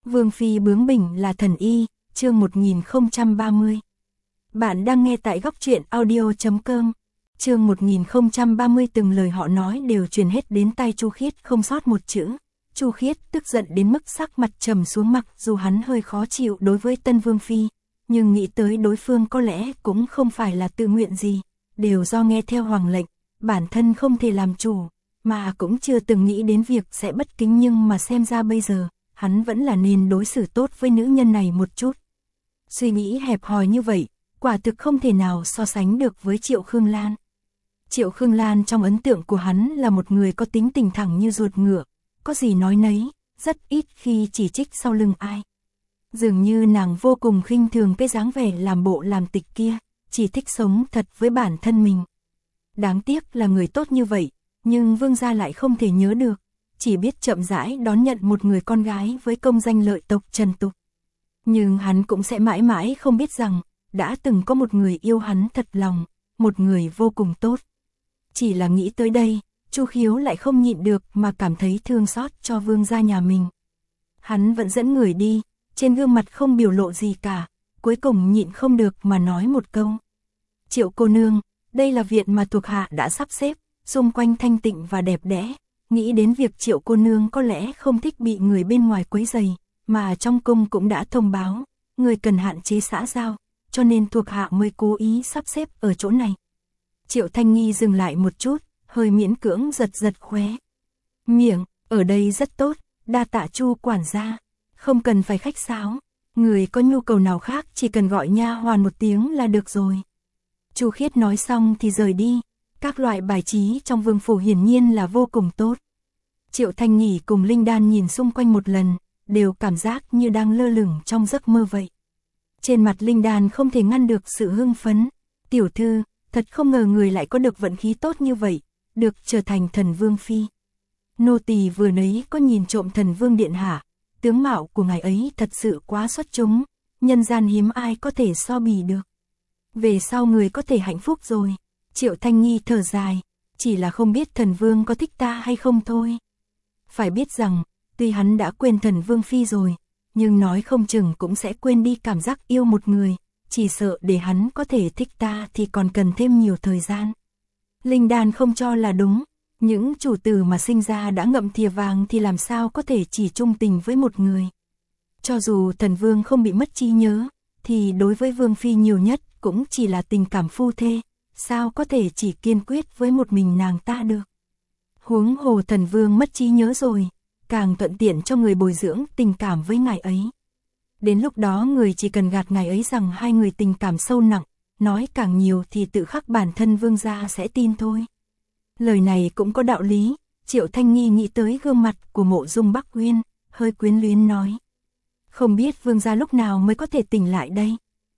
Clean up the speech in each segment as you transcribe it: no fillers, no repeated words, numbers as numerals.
Vương phi bướng bỉnh là thần y, chương 1030. Bạn đang nghe tại góc truyện audio.com. Chương 1030, từng lời họ nói đều truyền hết đến tai Chu Khiết không sót một chữ. Chu Khiết tức giận đến mức sắc mặt trầm xuống, mặc dù hắn hơi khó chịu đối với Tân Vương phi, nhưng nghĩ tới đối phương có lẽ cũng không phải là tự nguyện gì, đều do nghe theo hoàng lệnh, bản thân không thể làm chủ, mà cũng chưa từng nghĩ đến việc sẽ bất kính, nhưng mà xem ra bây giờ, hắn vẫn là nên đối xử tốt với nữ nhân này một chút. Suy nghĩ hẹp hòi như vậy, quả thực không thể nào so sánh được với Triệu Khương Lan. Triệu Khương Lan trong ấn tượng của hắn là một người có tính tình thẳng như ruột ngựa, có gì nói nấy, rất ít khi chỉ trích sau lưng ai. Dường như nàng vô cùng khinh thường cái dáng vẻ làm bộ làm tịch kia, chỉ thích sống thật với bản thân mình. Đáng tiếc là người tốt như vậy, nhưng vương gia lại không thể nhớ được, chỉ biết chậm rãi đón nhận một người con gái với công danh lợi tộc trần tục. Nhưng hắn cũng sẽ mãi mãi không biết rằng, đã từng có một người yêu hắn thật lòng, một người vô cùng tốt. Chỉ là nghĩ tới đây, Chu Khiếu lại không nhịn được mà cảm thấy thương xót cho vương gia nhà mình. Hắn vẫn dẫn người đi, trên gương mặt không biểu lộ gì cả, cuối cùng nhịn không được mà nói một câu. Triệu cô nương, đây là viện mà thuộc hạ đã sắp xếp, xung quanh thanh tịnh và đẹp đẽ. Nghĩ đến việc Triệu cô nương có lẽ không thích bị người bên ngoài quấy rầy, mà trong cung cũng đã thông báo, người cần hạn chế xã giao, cho nên thuộc hạ mới cố ý sắp xếp ở chỗ này. Triệu Thanh Nghi dừng lại một chút, hơi miễn cưỡng giật giật khóe miệng, ở đây rất tốt, đa tạ Chu quản gia, không cần phải khách sáo, người có nhu cầu nào khác chỉ cần gọi nha hoàn một tiếng là được rồi. Chu Khiết nói xong thì rời đi, các loại bài trí trong vương phủ hiển nhiên là vô cùng tốt. Triệu Thanh Nghi cùng Linh Đan nhìn xung quanh một lần, đều cảm giác như đang lơ lửng trong giấc mơ vậy. Trên mặt Linh Đan không thể ngăn được sự hưng phấn. Tiểu thư, thật không ngờ người lại có được vận khí tốt như vậy, được trở thành thần vương phi. Nô tỳ vừa nấy có nhìn trộm thần vương điện hạ, tướng mạo của ngài ấy thật sự quá xuất chúng, nhân gian hiếm ai có thể so bì được. Về sau người có thể hạnh phúc rồi. Triệu Thanh Nghi thở dài, chỉ là không biết thần vương có thích ta hay không thôi. Phải biết rằng, tuy hắn đã quên thần vương phi rồi, nhưng nói không chừng cũng sẽ quên đi cảm giác yêu một người, chỉ sợ để hắn có thể thích ta thì còn cần thêm nhiều thời gian. Linh Đan không cho là đúng, những chủ tử mà sinh ra đã ngậm thìa vàng thì làm sao có thể chỉ trung tình với một người. Cho dù thần vương không bị mất trí nhớ, thì đối với vương phi nhiều nhất cũng chỉ là tình cảm phu thê, sao có thể chỉ kiên quyết với một mình nàng ta được. Huống hồ thần vương mất trí nhớ rồi, càng thuận tiện cho người bồi dưỡng tình cảm với ngài ấy. Đến lúc đó người chỉ cần gạt ngài ấy rằng hai người tình cảm sâu nặng, nói càng nhiều thì tự khắc bản thân vương gia sẽ tin thôi. Lời này cũng có đạo lý, Triệu Thanh Nghi nghĩ tới gương mặt của Mộ Dung Bắc Uyên, hơi quyến luyến nói. Không biết vương gia lúc nào mới có thể tỉnh lại đây.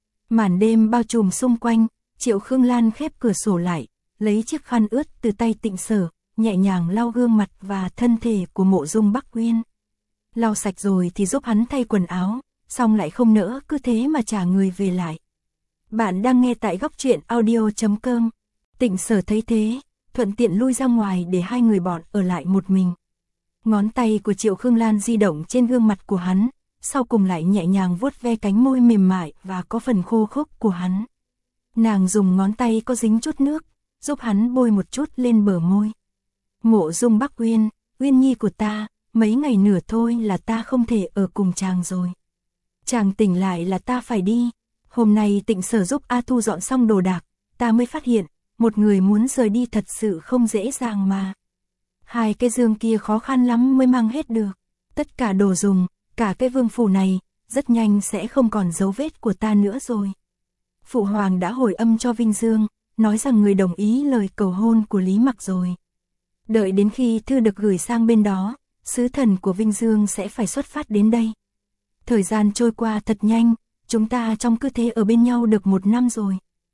Màn đêm bao trùm xung quanh, Triệu Khương Lan khép cửa sổ lại, lấy chiếc khăn ướt từ tay Tịnh Sở, nhẹ nhàng lau gương mặt và thân thể của Mộ Dung Bắc Uyên. Lau sạch rồi thì giúp hắn thay quần áo, xong lại không nỡ cứ thế mà trả người về lại. Bạn đang nghe tại góc truyện audio.com. Tịnh Sở thấy thế, thuận tiện lui ra ngoài để hai người bọn ở lại một mình. Ngón tay của Triệu Khương Lan di động trên gương mặt của hắn, sau cùng lại nhẹ nhàng vuốt ve cánh môi mềm mại và có phần khô khốc của hắn. Nàng dùng ngón tay có dính chút nước, giúp hắn bôi một chút lên bờ môi. Mộ Dung Bắc Uyên, Uyên nhi của ta, mấy ngày nữa thôi là ta không thể ở cùng chàng rồi. Chàng tỉnh lại là ta phải đi. Hôm nay Tịnh Sở giúp A Thu dọn xong đồ đạc, ta mới phát hiện, một người muốn rời đi thật sự không dễ dàng mà. Hai cái giường kia khó khăn lắm mới mang hết được. Tất cả đồ dùng, cả cái vương phủ này, rất nhanh sẽ không còn dấu vết của ta nữa rồi. Phụ hoàng đã hồi âm cho Vinh Dương, nói rằng người đồng ý lời cầu hôn của Lý Mặc rồi. Đợi đến khi thư được gửi sang bên đó, sứ thần của Vinh Dương sẽ phải xuất phát đến đây. Thời gian trôi qua thật nhanh, chúng ta trong cứ thế ở bên nhau được 1 năm rồi.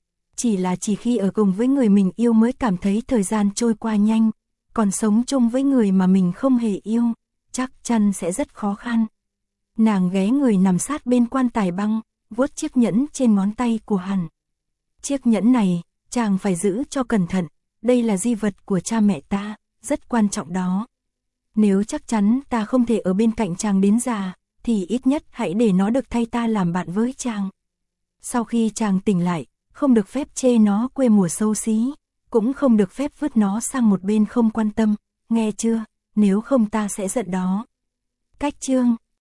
Chỉ khi ở cùng với người mình yêu mới cảm thấy thời gian trôi qua nhanh, còn sống chung với người mà mình không hề yêu, chắc chắn sẽ rất khó khăn. Nàng ghé người nằm sát bên quan tài băng, vuốt chiếc nhẫn trên ngón tay của hắn. Chiếc nhẫn này, chàng phải giữ cho cẩn thận, đây là di vật của cha mẹ ta, rất quan trọng đó. Nếu chắc chắn ta không thể ở bên cạnh chàng đến già, thì ít nhất hãy để nó được thay ta làm bạn với chàng. Sau khi chàng tỉnh lại, không được phép chê nó quê mùa xấu xí, cũng không được phép vứt nó sang một bên không quan tâm, nghe chưa, nếu không ta sẽ giận đó. Cách chương